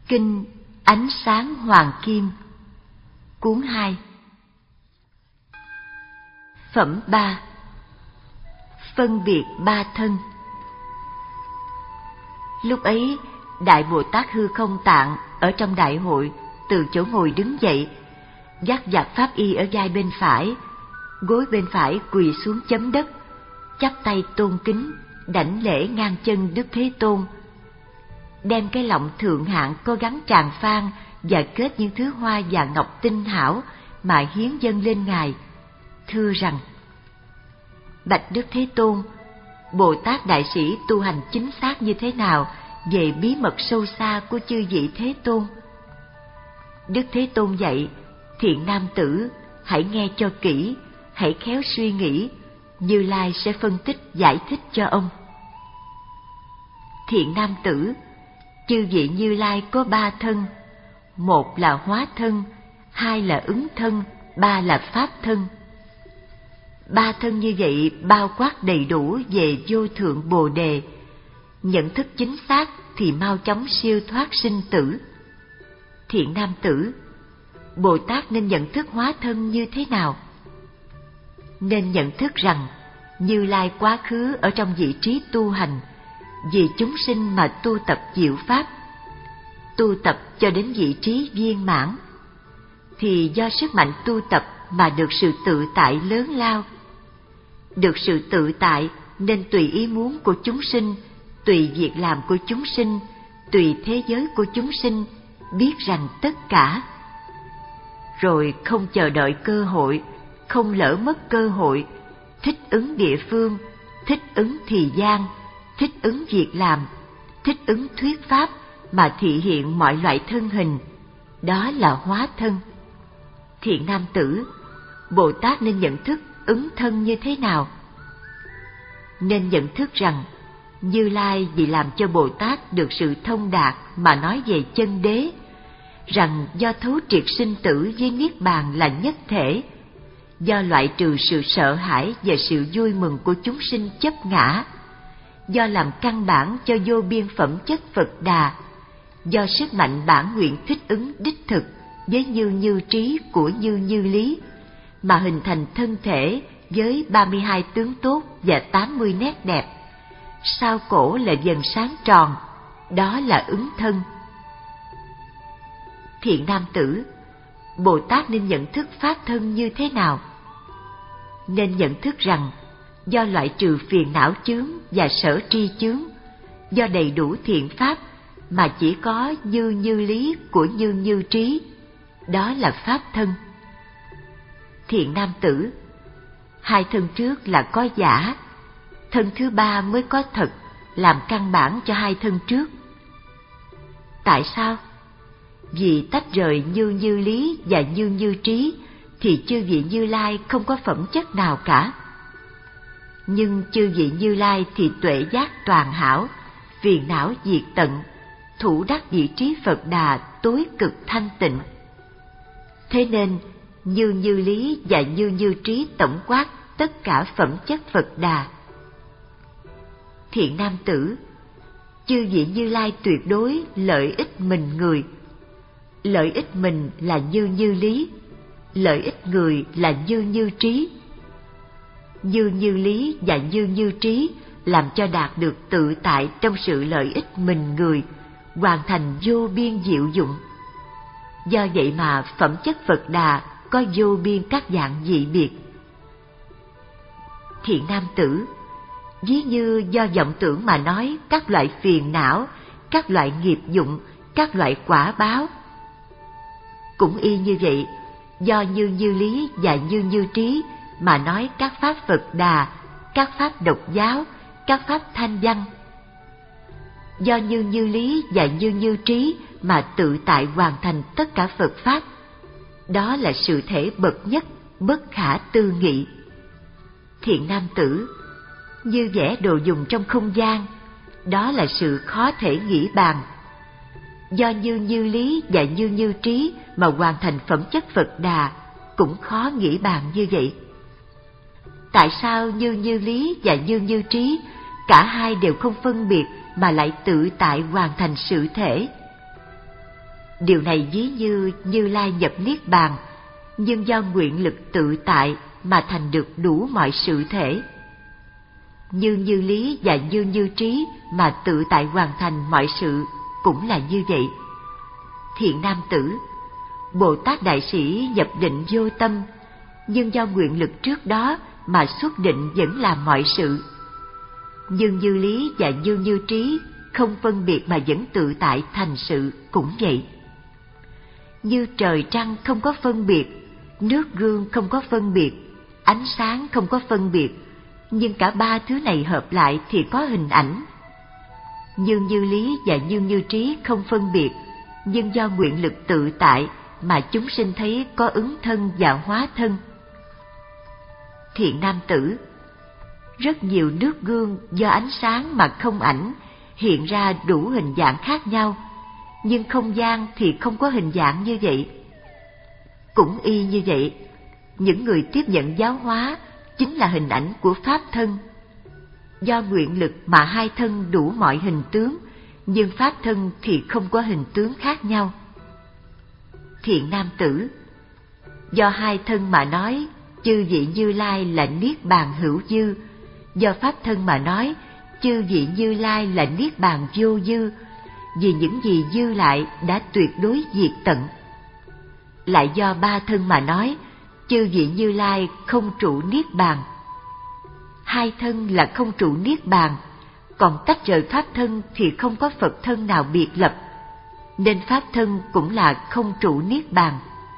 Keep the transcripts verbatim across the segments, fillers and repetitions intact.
Kinh Ánh Sáng Hoàng Kim, Cuốn hai. Phẩm ba. Phân biệt ba thân. Lúc ấy, Đại Bồ Tát Hư Không Tạng ở trong đại hội từ chỗ ngồi đứng dậy, dắt giặc pháp y ở vai bên phải, gối bên phải quỳ xuống chấm đất, chắp tay tôn kính, đảnh lễ ngang chân Đức Thế Tôn, đem cái lọng thượng hạng có gắn tràng phan và kết những thứ hoa và ngọc tinh hảo mà hiến dâng lên Ngài, thưa rằng: Bạch Đức Thế Tôn, Bồ Tát Đại Sĩ tu hành chính xác như thế nào về bí mật sâu xa của chư vị Thế Tôn? Đức Thế Tôn dạy: Thiện nam tử, hãy nghe cho kỹ, hãy khéo suy nghĩ, Như Lai sẽ phân tích giải thích cho ông. Thiện nam tử, chư vị Như Lai có ba thân: một là hóa thân, hai là ứng thân, ba là pháp thân. Ba thân như vậy bao quát đầy đủ về vô thượng Bồ Đề. Nhận thức chính xác thì mau chóng siêu thoát sinh tử. Thiện nam tử, Bồ Tát nên nhận thức hóa thân như thế nào? Nên nhận thức rằng Như Lai quá khứ ở trong vị trí tu hành, vì chúng sinh mà tu tập diệu pháp, tu tập cho đến vị trí viên mãn, thì do sức mạnh tu tập mà được sự tự tại lớn lao. Được sự tự tại nên tùy ý muốn của chúng sinh, tùy việc làm của chúng sinh, tùy thế giới của chúng sinh, biết rằng tất cả. Rồi không chờ đợi cơ hội, không lỡ mất cơ hội, thích ứng địa phương, thích ứng thời gian, thích ứng việc làm, thích ứng thuyết pháp mà thị hiện mọi loại thân hình, đó là hóa thân. Thiện nam tử, Bồ Tát nên nhận thức ứng thân như thế nào? Nên nhận thức rằng Như Lai vì làm cho Bồ Tát được sự thông đạt mà nói về chân đế, rằng do thấu triệt sinh tử với niết bàn là nhất thể, do loại trừ sự sợ hãi và sự vui mừng của chúng sinh chấp ngã, do làm căn bản cho vô biên phẩm chất Phật Đà, do sức mạnh bản nguyện thích ứng đích thực với như như trí của như như lý, mà hình thành thân thể với ba mươi hai tướng tốt và tám mươi nét đẹp. Sau cổ là vầng sáng tròn, đó là ứng thân. Thiện nam tử, Bồ Tát nên nhận thức pháp thân như thế nào? Nên nhận thức rằng do loại trừ phiền não chướng và sở tri chướng, do đầy đủ thiện pháp mà chỉ có như như lý của như như trí, đó là pháp thân. Thiện nam tử, hai thân trước là có giả, thân thứ ba mới có thật, làm căn bản cho hai thân trước. Tại sao? Vì tách rời như như lý và như như trí thì chư vị Như Lai không có phẩm chất nào cả. Nhưng chư vị Như Lai thì tuệ giác toàn hảo, phiền não diệt tận, thủ đắc vị trí Phật Đà tối cực thanh tịnh. Thế nên như như lý và như như trí tổng quát tất cả phẩm chất Phật Đà. Thiện nam tử, chư vị Như Lai tuyệt đối lợi ích mình người. Lợi ích mình là như như lý, lợi ích người là như như trí. Như như lý và như như trí làm cho đạt được tự tại trong sự lợi ích mình người, hoàn thành vô biên diệu dụng. Do vậy mà phẩm chất Phật Đà có vô biên các dạng dị biệt. Thiện nam tử, ví như do vọng tưởng mà nói các loại phiền não, các loại nghiệp dụng, các loại quả báo. Cũng y như vậy, do như như lý và như như trí mà nói các pháp Phật Đà, các pháp độc giáo, các pháp thanh văn. Do như như lý và như như trí mà tự tại hoàn thành tất cả Phật pháp, đó là sự thể bậc nhất, bất khả tư nghị. Thiện nam tử, như vẽ đồ dùng trong không gian, đó là sự khó thể nghĩ bàn. Do như như lý và như như trí mà hoàn thành phẩm chất Phật Đà, cũng khó nghĩ bàn như vậy. Tại sao như như lý và như như trí, cả hai đều không phân biệt mà lại tự tại hoàn thành sự thể? Điều này ví như Như Lai nhập niết bàn, nhưng do nguyện lực tự tại mà thành được đủ mọi sự thể. Như Như Lý và Như Như Trí mà tự tại hoàn thành mọi sự cũng là như vậy. Thiện nam tử, Bồ Tát Đại Sĩ nhập định vô tâm, nhưng do nguyện lực trước đó mà xuất định vẫn làm mọi sự. Nhưng Như Lý và Như Như Trí không phân biệt mà vẫn tự tại thành sự cũng vậy. Như trời trăng không có phân biệt, nước gương không có phân biệt, ánh sáng không có phân biệt, nhưng cả ba thứ này hợp lại thì có hình ảnh. Như Như Lý và Như Như Trí không phân biệt, nhưng do nguyện lực tự tại mà chúng sinh thấy có ứng thân và hóa thân. Thiện nam tử, rất nhiều nước gương do ánh sáng mà không ảnh hiện ra đủ hình dạng khác nhau, nhưng không gian thì không có hình dạng như vậy. Cũng y như vậy, những người tiếp nhận giáo hóa chính là hình ảnh của pháp thân. Do nguyện lực mà hai thân đủ mọi hình tướng, nhưng pháp thân thì không có hình tướng khác nhau. Thiện nam tử, do hai thân mà nói, chư vị Như Lai là niết bàn hữu dư, do pháp thân mà nói, chư vị Như Lai là niết bàn vô dư, vì những gì dư lại đã tuyệt đối diệt tận. Lại do ba thân mà nói, chư vị Như Lai không trụ niết bàn. Hai thân là không trụ niết bàn, còn tách rời pháp thân thì không có Phật thân nào biệt lập, nên pháp thân cũng là không trụ niết bàn.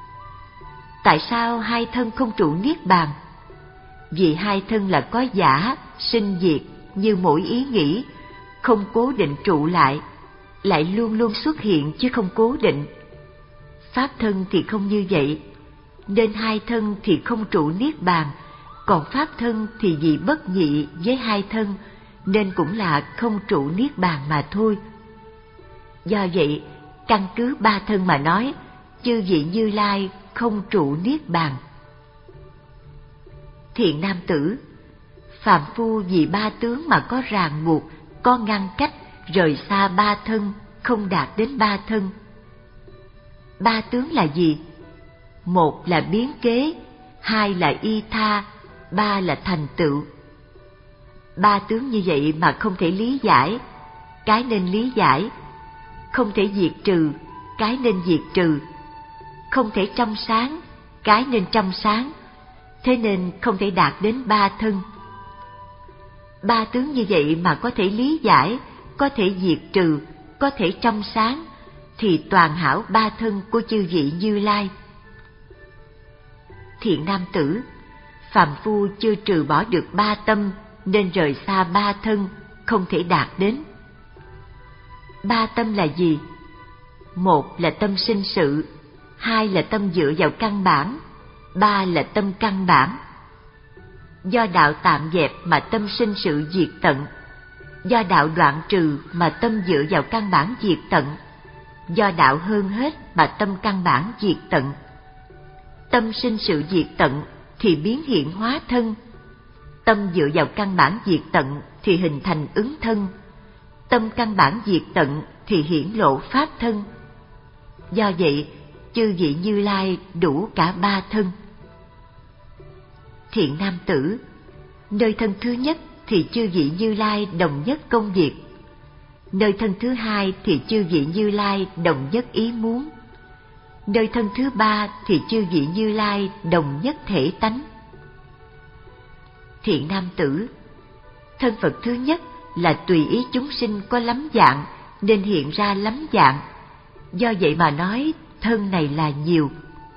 Tại sao hai thân không trụ niết bàn? Vì hai thân là có giả, sinh diệt như mỗi ý nghĩ, không cố định trụ lại, lại luôn luôn xuất hiện chứ không cố định. Pháp thân thì không như vậy, nên hai thân thì không trụ niết bàn, còn pháp thân thì vì bất nhị với hai thân nên cũng là không trụ niết bàn mà thôi. Do vậy, căn cứ ba thân mà nói, chư vị Như Lai không trụ niết bàn. Thiện nam tử, phàm phu vì ba tướng mà có ràng buộc, có ngăn cách, rời xa ba thân, không đạt đến ba thân. Ba tướng là gì? Một là biến kế, hai là y tha, ba là thành tựu. Ba tướng như vậy mà không thể lý giải, cái nên lý giải. Không thể diệt trừ, cái nên diệt trừ. Không thể trong sáng, cái nên trong sáng. Thế nên không thể đạt đến ba thân. Ba tướng như vậy mà có thể lý giải, có thể diệt trừ, có thể trong sáng, thì toàn hảo ba thân của chư vị Như Lai. Thiện nam tử, phàm phu chưa trừ bỏ được ba tâm nên rời xa ba thân, không thể đạt đến. Ba tâm là gì? Một là tâm sinh sự, hai là tâm dựa vào căn bản, ba là tâm căn bản. Do đạo tạm dẹp mà tâm sinh sự diệt tận, do đạo đoạn trừ mà tâm dựa vào căn bản diệt tận, do đạo hơn hết mà tâm căn bản diệt tận. Tâm sinh sự diệt tận thì biến hiện hóa thân, tâm dựa vào căn bản diệt tận thì hình thành ứng thân, tâm căn bản diệt tận thì hiển lộ pháp thân. Do vậy, chư vị Như Lai đủ cả ba thân. Thiện nam tử, nơi thân thứ nhất thì chư vị Như Lai đồng nhất công việc, nơi thân thứ hai thì chư vị Như Lai đồng nhất ý muốn, nơi thân thứ ba thì chư vị Như Lai đồng nhất thể tánh. Thiện nam tử, thân Phật thứ nhất là tùy ý chúng sinh có lắm dạng nên hiện ra lắm dạng, do vậy mà nói thân này là nhiều.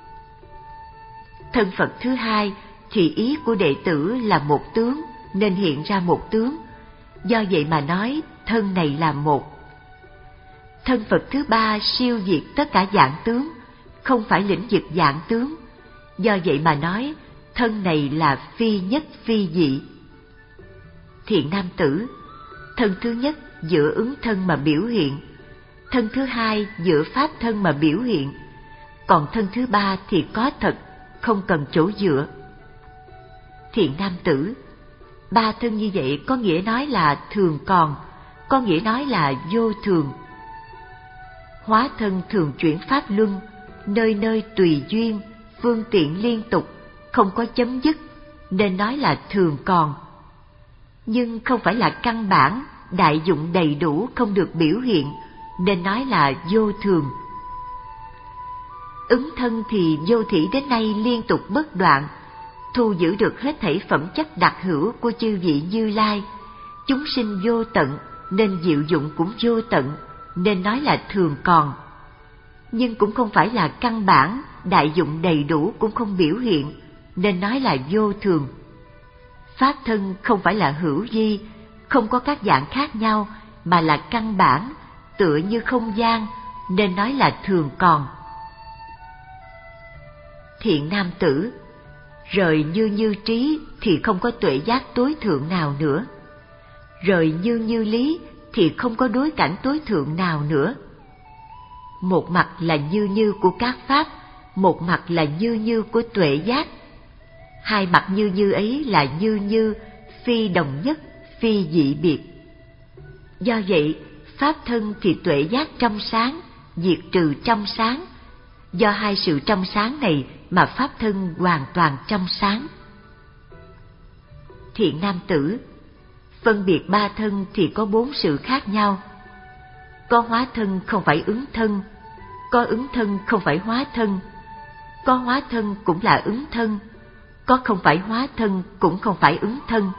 Thân Phật thứ hai thì ý của đệ tử là một tướng nên hiện ra một tướng, do vậy mà nói thân này là một. Thân Phật thứ ba siêu diệt tất cả dạng tướng, không phải lĩnh vực dạng tướng, do vậy mà nói thân này là phi nhất phi dị. Thiện nam tử, thân thứ nhất dựa ứng thân mà biểu hiện, thân thứ hai dựa pháp thân mà biểu hiện, còn thân thứ ba thì có thật, không cần chỗ dựa. Thiện nam tử, ba thân như vậy có nghĩa nói là thường còn, có nghĩa nói là vô thường. Hóa thân thường chuyển pháp luân, nơi nơi tùy duyên, phương tiện liên tục, không có chấm dứt, nên nói là thường còn. Nhưng không phải là căn bản, đại dụng đầy đủ không được biểu hiện, nên nói là vô thường. Ứng thân thì vô thỉ đến nay liên tục bất đoạn, thu giữ được hết thảy phẩm chất đặc hữu của chư vị Như Lai. Chúng sinh vô tận, nên diệu dụng cũng vô tận, nên nói là thường còn. Nhưng cũng không phải là căn bản, đại dụng đầy đủ cũng không biểu hiện, nên nói là vô thường. Pháp thân không phải là hữu vi, không có các dạng khác nhau, mà là căn bản, tựa như không gian, nên nói là thường còn. Thiện nam tử, rời như như trí thì không có tuệ giác tối thượng nào nữa. Rời như như lý thì không có đối cảnh tối thượng nào nữa. Một mặt là như như của các pháp, một mặt là như như của tuệ giác. Hai mặt như như ấy là như như, phi đồng nhất, phi dị biệt. Do vậy, pháp thân thì tuệ giác trong sáng, diệt trừ trong sáng. Do hai sự trong sáng này mà pháp thân hoàn toàn trong sáng. Thiện nam tử, phân biệt ba thân thì có bốn sự khác nhau. Có hóa thân không phải ứng thân, có ứng thân không phải hóa thân, có hóa thân cũng là ứng thân, có không phải hóa thân cũng không phải ứng thân.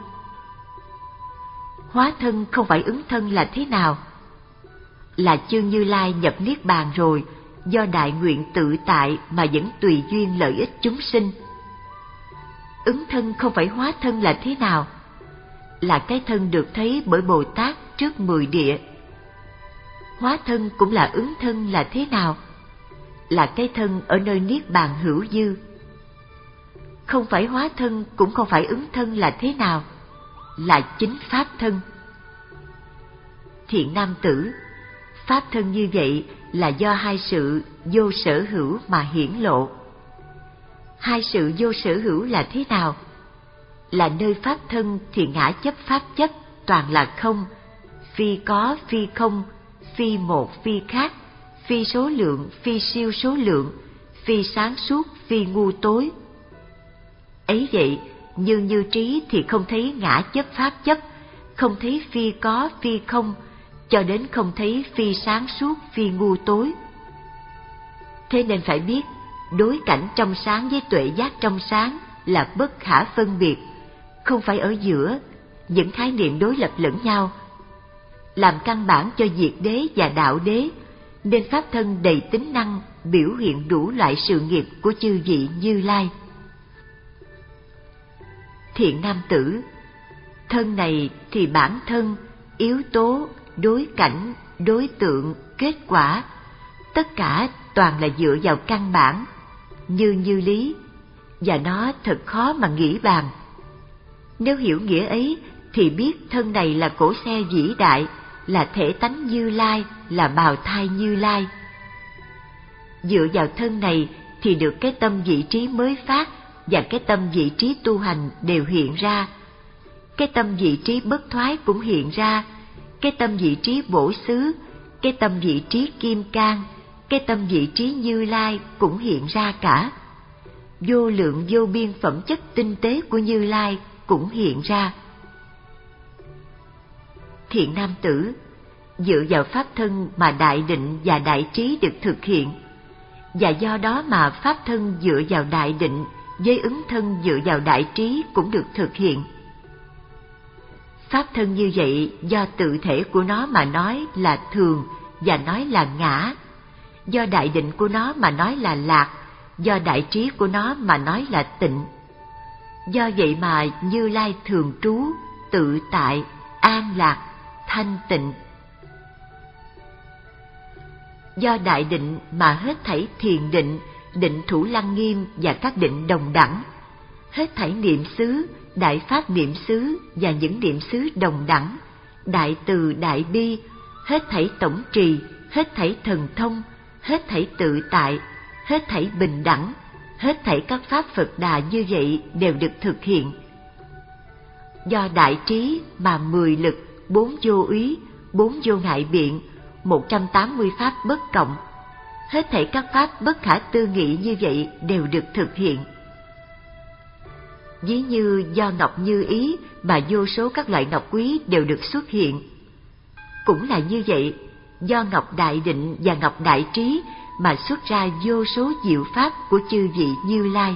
Hóa thân không phải ứng thân là thế nào? Là chư Như Lai nhập Niết Bàn rồi, do đại nguyện tự tại mà vẫn tùy duyên lợi ích chúng sinh. Ứng thân không phải hóa thân là thế nào? Là cái thân được thấy bởi Bồ Tát trước mười địa. Hóa thân cũng là ứng thân là thế nào? Là cái thân ở nơi Niết Bàn hữu dư. Không phải hóa thân cũng không phải ứng thân là thế nào? Là chính pháp thân. Thiện nam tử, pháp thân như vậy là do hai sự vô sở hữu mà hiển lộ. Hai sự vô sở hữu là thế nào? Là nơi pháp thân thì ngã chấp pháp chấp toàn là không, phi có phi không, phi một phi khác, phi số lượng phi siêu số lượng, phi sáng suốt phi ngu tối. Ấy vậy, như như trí thì không thấy ngã chấp pháp chấp, không thấy phi có phi không, cho đến không thấy phi sáng suốt phi ngu tối. Thế nên phải biết, đối cảnh trong sáng với tuệ giác trong sáng là bất khả phân biệt, không phải ở giữa, những khái niệm đối lập lẫn nhau. Làm căn bản cho diệt đế và đạo đế, nên pháp thân đầy tính năng biểu hiện đủ loại sự nghiệp của chư vị Như Lai. Thiện nam tử, thân này thì bản thân, yếu tố, đối cảnh, đối tượng, kết quả, tất cả toàn là dựa vào căn bản, như như lý, và nó thật khó mà nghĩ bàn. Nếu hiểu nghĩa ấy thì biết thân này là cỗ xe vĩ đại, là thể tánh Như Lai, là bào thai Như Lai. Dựa vào thân này thì được cái tâm vị trí mới phát và cái tâm vị trí tu hành đều hiện ra. Cái tâm vị trí bất thoái cũng hiện ra, cái tâm vị trí bổ xứ, cái tâm vị trí kim cang, cái tâm vị trí Như Lai cũng hiện ra cả. Vô lượng vô biên phẩm chất tinh tế của Như Lai cũng hiện ra. Thiện nam tử, dựa vào pháp thân mà đại định và đại trí được thực hiện, và do đó mà pháp thân dựa vào đại định với ứng thân dựa vào đại trí cũng được thực hiện. Pháp thân như vậy do tự thể của nó mà nói là thường và nói là ngã, do đại định của nó mà nói là lạc, do đại trí của nó mà nói là tịnh. Do vậy mà Như Lai thường trú, tự tại, an lạc, thanh tịnh. Do đại định mà hết thảy thiền định, định thủ lăng nghiêm và các định đồng đẳng, hết thảy niệm xứ, đại pháp niệm xứ và những niệm xứ đồng đẳng, đại từ đại bi, hết thảy tổng trì, hết thảy thần thông, hết thảy tự tại, hết thảy bình đẳng, hết thảy các pháp Phật Đà như vậy đều được thực hiện. Do đại trí mà mười lực, bốn vô úy, bốn vô ngại biện, một trăm tám mươi pháp bất cộng. Hết thảy các pháp bất khả tư nghị như vậy đều được thực hiện. Ví như do ngọc như ý mà vô số các loại ngọc quý đều được xuất hiện. Cũng là như vậy, do ngọc đại định và ngọc đại trí mà xuất ra vô số diệu pháp của chư vị Như Lai.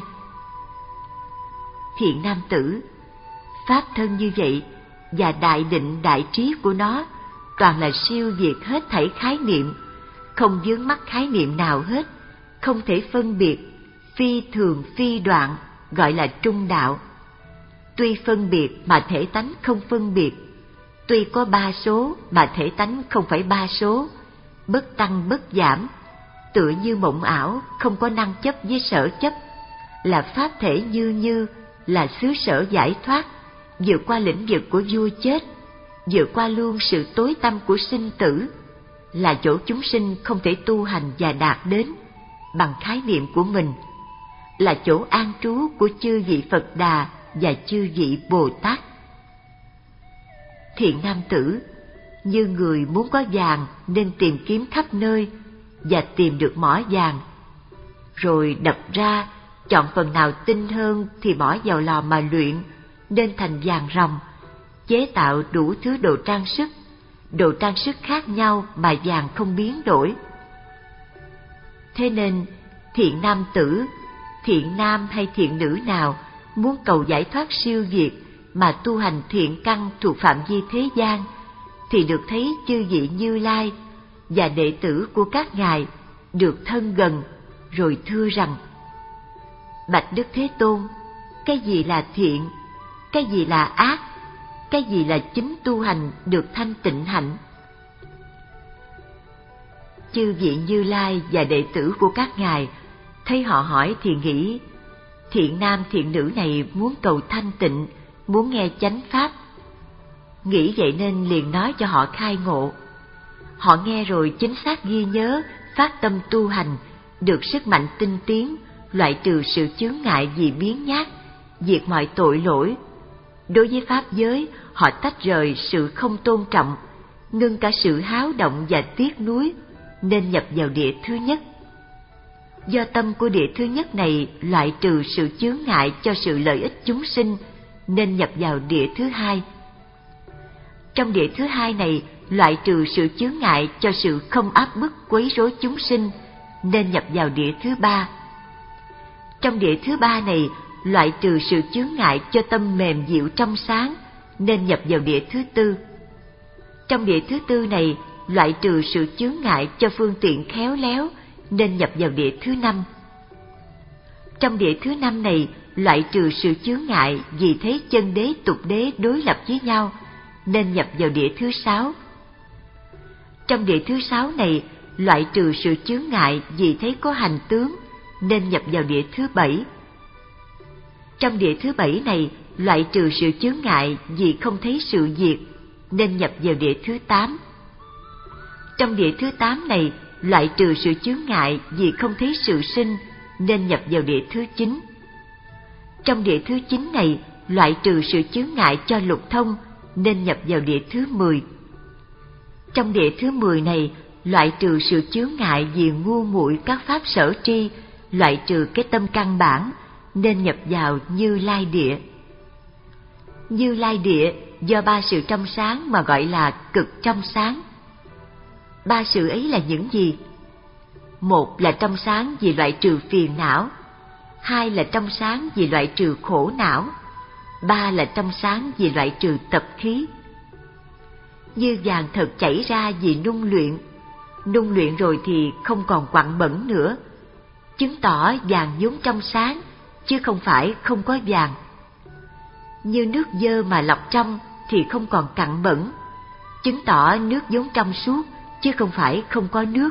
Thiện nam tử, pháp thân như vậy và đại định đại trí của nó toàn là siêu việt hết thảy khái niệm, không vướng mắc khái niệm nào hết, không thể phân biệt, phi thường phi đoạn, gọi là trung đạo. Tuy phân biệt mà thể tánh không phân biệt, tuy có ba số mà thể tánh không phải ba số, bất tăng bất giảm, tựa như mộng ảo, không có năng chấp với sở chấp, là pháp thể như như, là xứ sở giải thoát, vượt qua lĩnh vực của vua chết, vượt qua luôn sự tối tăm của sinh tử, là chỗ chúng sinh không thể tu hành và đạt đến bằng khái niệm của mình, là chỗ an trú của chư vị Phật Đà và chư vị Bồ Tát. Thiện nam tử, như người muốn có vàng nên tìm kiếm khắp nơi và tìm được mỏ vàng, rồi đập ra, chọn phần nào tinh hơn thì bỏ vào lò mà luyện, nên thành vàng ròng, chế tạo đủ thứ đồ trang sức, đồ trang sức khác nhau mà vàng không biến đổi. Thế nên, thiện nam tử, thiện nam hay thiện nữ nào muốn cầu giải thoát siêu việt mà tu hành thiện căn thuộc phạm vi thế gian, thì được thấy chư vị Như Lai và đệ tử của các ngài được thân gần, rồi thưa rằng: Bạch Đức Thế Tôn, cái gì là thiện, cái gì là ác, cái gì là chính tu hành được thanh tịnh hạnh? Chư vị Như Lai và đệ tử của các ngài thấy họ hỏi thì nghĩ, thiện nam thiện nữ này muốn cầu thanh tịnh, muốn nghe chánh pháp. Nghĩ vậy nên liền nói cho họ khai ngộ. Họ nghe rồi chính xác ghi nhớ, phát tâm tu hành, được sức mạnh tinh tiến, loại trừ sự chướng ngại vì biến nhát, diệt mọi tội lỗi. Đối với pháp giới, họ tách rời sự không tôn trọng, ngưng cả sự háo động và tiếc nuối, nên nhập vào địa thứ nhất. Do tâm của địa thứ nhất này loại trừ sự chướng ngại cho sự lợi ích chúng sinh, nên nhập vào địa thứ hai. Trong địa thứ hai này loại trừ sự chướng ngại cho sự không áp bức quấy rối chúng sinh, nên nhập vào địa thứ ba. Trong địa thứ ba này loại trừ sự chướng ngại cho tâm mềm dịu trong sáng, nên nhập vào địa thứ tư. Trong địa thứ tư này loại trừ sự chướng ngại cho phương tiện khéo léo, nên nhập vào địa thứ năm. Trong địa thứ năm này loại trừ sự chướng ngại vì thấy chân đế tục đế đối lập với nhau, nên nhập vào địa thứ sáu. Trong địa thứ sáu này loại trừ sự chướng ngại vì thấy có hành tướng, nên nhập vào địa thứ bảy. Trong địa thứ bảy này loại trừ sự chướng ngại vì không thấy sự diệt, nên nhập vào địa thứ tám. Trong địa thứ tám này loại trừ sự chướng ngại vì không thấy sự sinh, nên nhập vào địa thứ chín. Trong địa thứ chín này loại trừ sự chướng ngại cho lục thông, nên nhập vào địa thứ mười. Trong địa thứ mười này loại trừ sự chướng ngại vì ngu muội các pháp sở tri, loại trừ cái tâm căn bản, nên nhập vào Như Lai địa. Như Lai địa do ba sự trong sáng mà gọi là cực trong sáng. Ba sự ấy là những gì? Một là trong sáng vì loại trừ phiền não, hai là trong sáng vì loại trừ khổ não, ba là trong sáng vì loại trừ tập khí. Như vàng thật chảy ra vì nung luyện, nung luyện rồi thì không còn quặn bẩn nữa, chứng tỏ vàng vốn trong sáng, chứ không phải không có vàng. Như nước dơ mà lọc trong thì không còn cặn bẩn, chứng tỏ nước vốn trong suốt, chứ không phải không có nước.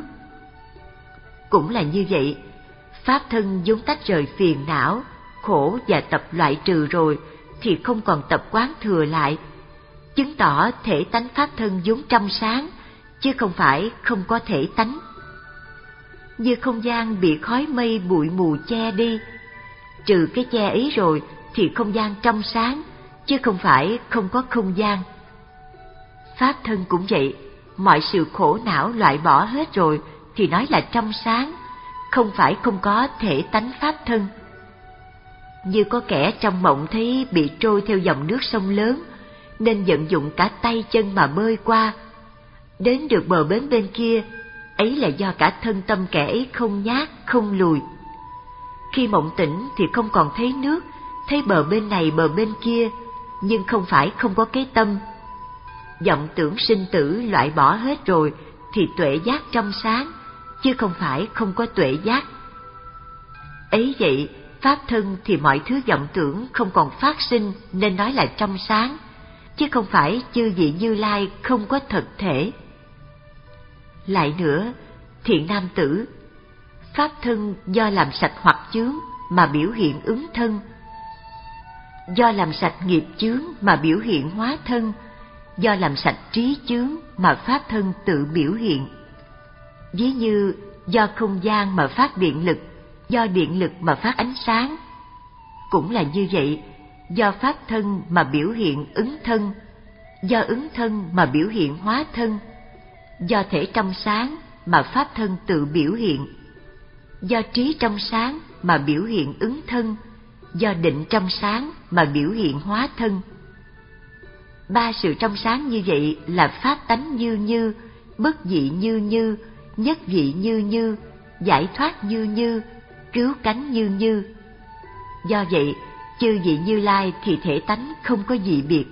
Cũng là như vậy, pháp thân vốn tách rời phiền não, khổ và tập loại trừ rồi thì không còn tập quán thừa lại, chứng tỏ thể tánh pháp thân vốn trong sáng, chứ không phải không có thể tánh. Như không gian bị khói mây bụi mù che đi, trừ cái che ấy rồi thì không gian trong sáng, chứ không phải không có không gian. Pháp thân cũng vậy, mọi sự khổ não loại bỏ hết rồi thì nói là trong sáng, không phải không có thể tánh pháp thân. Như có kẻ trong mộng thấy bị trôi theo dòng nước sông lớn, nên vận dụng cả tay chân mà bơi qua. Đến được bờ bến bên kia, ấy là do cả thân tâm kẻ ấy không nhát, không lùi. Khi mộng tỉnh thì không còn thấy nước, thấy bờ bên này bờ bên kia, nhưng không phải không có cái tâm. Vọng tưởng sinh tử loại bỏ hết rồi thì tuệ giác trong sáng, chứ không phải không có tuệ giác. Ấy vậy, pháp thân thì mọi thứ vọng tưởng không còn phát sinh nên nói là trong sáng, chứ không phải chư vị Như Lai không có thực thể. Lại nữa, thiện nam tử, pháp thân do làm sạch hoặc chướng mà biểu hiện ứng thân, do làm sạch nghiệp chướng mà biểu hiện hóa thân, do làm sạch trí chướng mà pháp thân tự biểu hiện. Ví như do không gian mà phát điện lực, do điện lực mà phát ánh sáng. Cũng là như vậy, do pháp thân mà biểu hiện ứng thân, do ứng thân mà biểu hiện hóa thân, do thể trong sáng mà pháp thân tự biểu hiện, do trí trong sáng mà biểu hiện ứng thân, do định trong sáng mà biểu hiện hóa thân. Ba sự trong sáng như vậy là pháp tánh như như, bất dị như như, nhất vị như như, giải thoát như như, cứu cánh như như. Do vậy, chư vị Như Lai thì thể tánh không có dị biệt.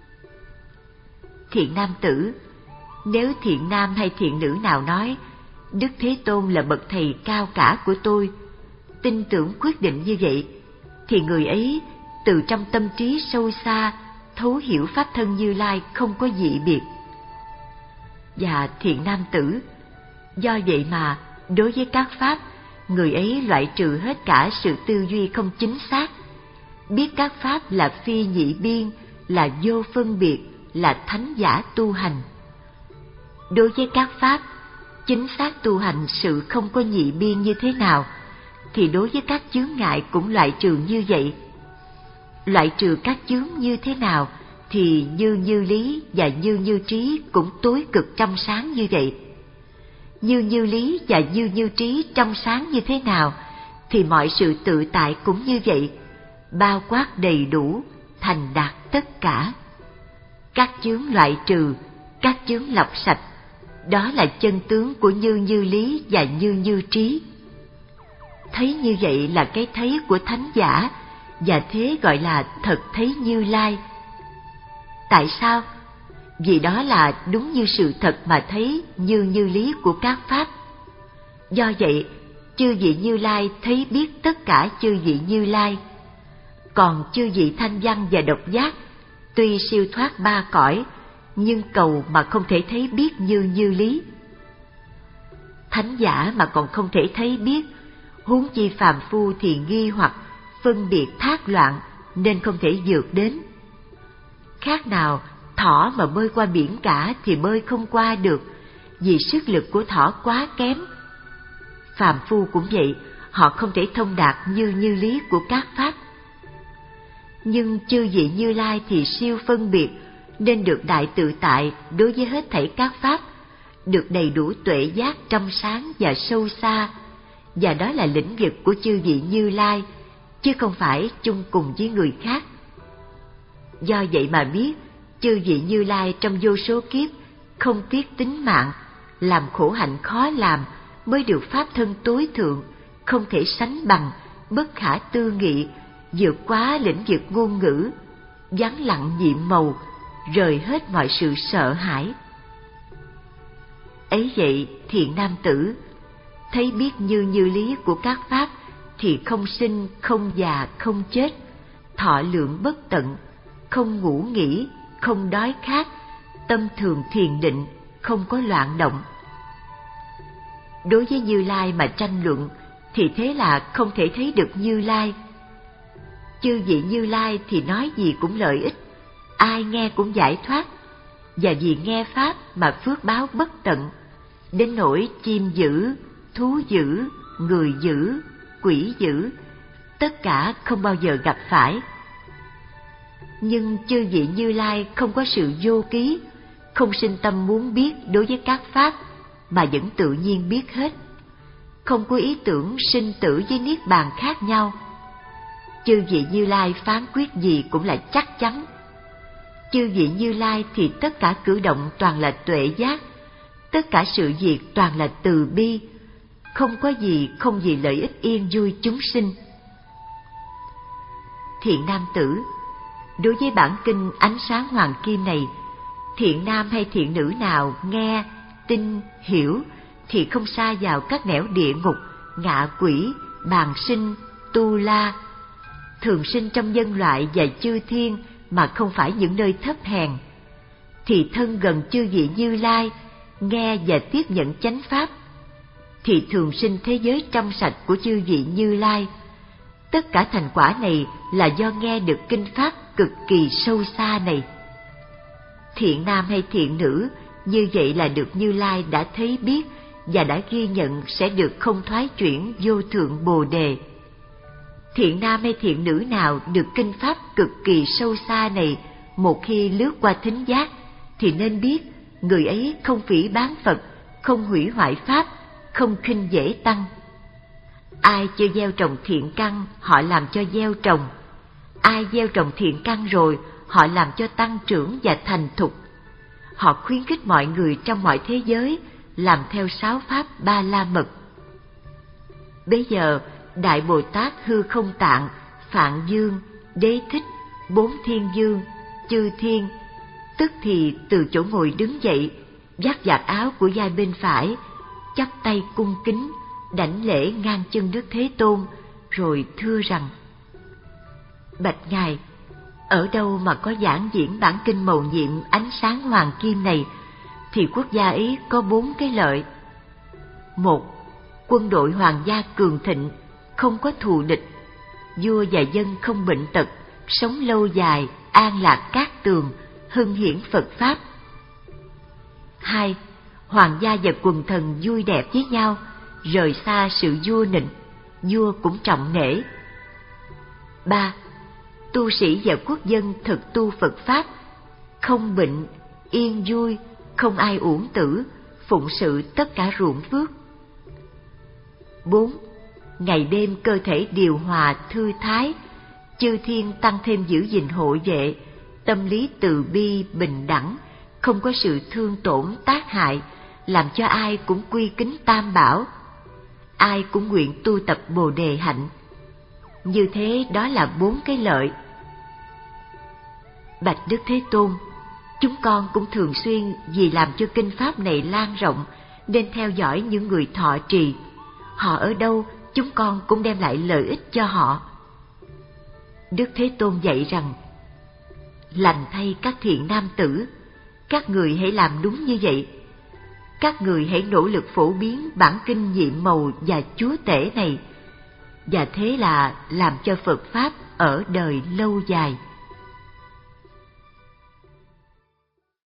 Thiện nam tử, nếu thiện nam hay thiện nữ nào nói Đức Thế Tôn là bậc thầy cao cả của tôi, tin tưởng quyết định như vậy, thì người ấy từ trong tâm trí sâu xa thấu hiểu pháp thân Như Lai không có dị biệt. Và thiện nam tử, do vậy mà đối với các pháp, người ấy loại trừ hết cả sự tư duy không chính xác, biết các pháp là phi nhị biên, là vô phân biệt, là thánh giả tu hành. Đối với các pháp, chính xác tu hành sự không có nhị biên như thế nào, thì đối với các chướng ngại cũng loại trừ như vậy. Loại trừ các chướng như thế nào, thì như như lý và như như trí cũng tối cực trong sáng như vậy. Như như lý và như như trí trong sáng như thế nào, thì mọi sự tự tại cũng như vậy, bao quát đầy đủ, thành đạt tất cả. Các chướng loại trừ, các chướng lọc sạch, đó là chân tướng của như như lý và như như trí. Thấy như vậy là cái thấy của thánh giả, và thế gọi là thật thấy Như Lai. Tại sao? Vì đó là đúng như sự thật mà thấy như như lý của các pháp. Do vậy, chư vị Như Lai thấy biết tất cả chư vị Như Lai. Còn chư vị thanh văn và độc giác, tuy siêu thoát ba cõi, nhưng cầu mà không thể thấy biết như như lý. Thánh giả mà còn không thể thấy biết, huống chi phàm phu thì nghi hoặc, phân biệt thác loạn, nên không thể vượt đến. Khác nào thỏ mà bơi qua biển cả thì bơi không qua được, vì sức lực của thỏ quá kém. Phàm phu cũng vậy, họ không thể thông đạt như như lý của các pháp. Nhưng chư vị Như Lai thì siêu phân biệt, nên được đại tự tại đối với hết thảy các pháp, được đầy đủ tuệ giác trong sáng và sâu xa, và đó là lĩnh vực của chư vị Như Lai, chứ không phải chung cùng với người khác. Do vậy mà biết, chư vị Như Lai trong vô số kiếp không tiếc tính mạng, làm khổ hạnh khó làm, mới được pháp thân tối thượng, không thể sánh bằng, bất khả tư nghị, vượt quá lĩnh vực ngôn ngữ, vắng lặng nhiệm màu, rời hết mọi sự sợ hãi. Ấy vậy, thiện nam tử, thấy biết như như lý của các pháp thì không sinh, không già, không chết, thọ lượng bất tận, không ngủ nghỉ, không đói khát, tâm thường thiền định, không có loạn động. Đối với Như Lai mà tranh luận thì thế là không thể thấy được Như Lai. Chư vị Như Lai thì nói gì cũng lợi ích, ai nghe cũng giải thoát, và vì nghe pháp mà phước báo bất tận, đến nỗi chim dữ, thú dữ, người dữ, quỷ dữ, tất cả không bao giờ gặp phải. Nhưng chư vị Như Lai không có sự vô ký, không sinh tâm muốn biết đối với các pháp, mà vẫn tự nhiên biết hết. Không có ý tưởng sinh tử với niết bàn khác nhau. Chư vị Như Lai phán quyết gì cũng là chắc chắn. Chư vị Như Lai thì tất cả cử động toàn là tuệ giác, tất cả sự việc toàn là từ bi, không có gì không vì lợi ích yên vui chúng sinh. Thiện nam tử, đối với bản kinh Ánh Sáng Hoàng Kim này, thiện nam hay thiện nữ nào nghe, tin, hiểu thì không sa vào các nẻo địa ngục, ngạ quỷ, bàng sinh, tu la, thường sinh trong nhân loại và chư thiên mà không phải những nơi thấp hèn, thì thân gần chư vị Như Lai, nghe và tiếp nhận chánh pháp, thì thường sinh thế giới trong sạch của chư vị Như Lai. Tất cả thành quả này là do nghe được kinh pháp cực kỳ sâu xa này. Thiện nam hay thiện nữ, như vậy là được Như Lai đã thấy biết và đã ghi nhận sẽ được không thoái chuyển vô thượng Bồ Đề. Thiện nam hay thiện nữ nào được kinh pháp cực kỳ sâu xa này một khi lướt qua thính giác, thì nên biết người ấy không phỉ báng Phật, không hủy hoại pháp, không khinh dễ tăng. Ai chưa gieo trồng thiện căn, họ làm cho gieo trồng. Ai gieo trồng thiện căn rồi, họ làm cho tăng trưởng và thành thục. Họ khuyến khích mọi người trong mọi thế giới làm theo sáu pháp ba la mật. Bây giờ, Đại Bồ Tát Hư Không Tạng, Phạn Dương, Đế Thích, Bốn Thiên Dương, Chư Thiên, tức thì từ chỗ ngồi đứng dậy, vác vạt áo của vai bên phải, chắp tay cung kính, đảnh lễ ngang chân Đức Thế Tôn, rồi thưa rằng: Bạch Ngài, ở đâu mà có giảng diễn bản kinh mầu nhiệm Ánh Sáng Hoàng Kim này, thì quốc gia ấy có bốn cái lợi. Một, quân đội hoàng gia cường thịnh, không có thù địch, vua và dân không bệnh tật, sống lâu dài, an lạc cát tường, hưng hiển Phật Pháp. Hai, hoàng gia và quần thần vui đẹp với nhau, rời xa sự vua nịnh, vua cũng trọng nể. Ba, tu sĩ và quốc dân thực tu Phật Pháp, không bệnh, yên vui, không ai uổng tử, phụng sự tất cả ruộng phước. Bốn, ngày đêm cơ thể điều hòa thư thái, chư thiên tăng thêm giữ gìn hộ vệ, tâm lý từ bi bình đẳng, không có sự thương tổn tác hại, làm cho ai cũng quy kính Tam Bảo, ai cũng nguyện tu tập Bồ Đề hạnh. Như thế đó là bốn cái lợi. Bạch Đức Thế Tôn, chúng con cũng thường xuyên vì làm cho kinh pháp này lan rộng nên theo dõi những người thọ trì. Họ ở đâu, chúng con cũng đem lại lợi ích cho họ. Đức Thế Tôn dạy rằng: Lành thay các thiện nam tử, các người hãy làm đúng như vậy. Các người hãy nỗ lực phổ biến bản kinh nhiệm màu và chúa tể này, và thế là làm cho Phật Pháp ở đời lâu dài.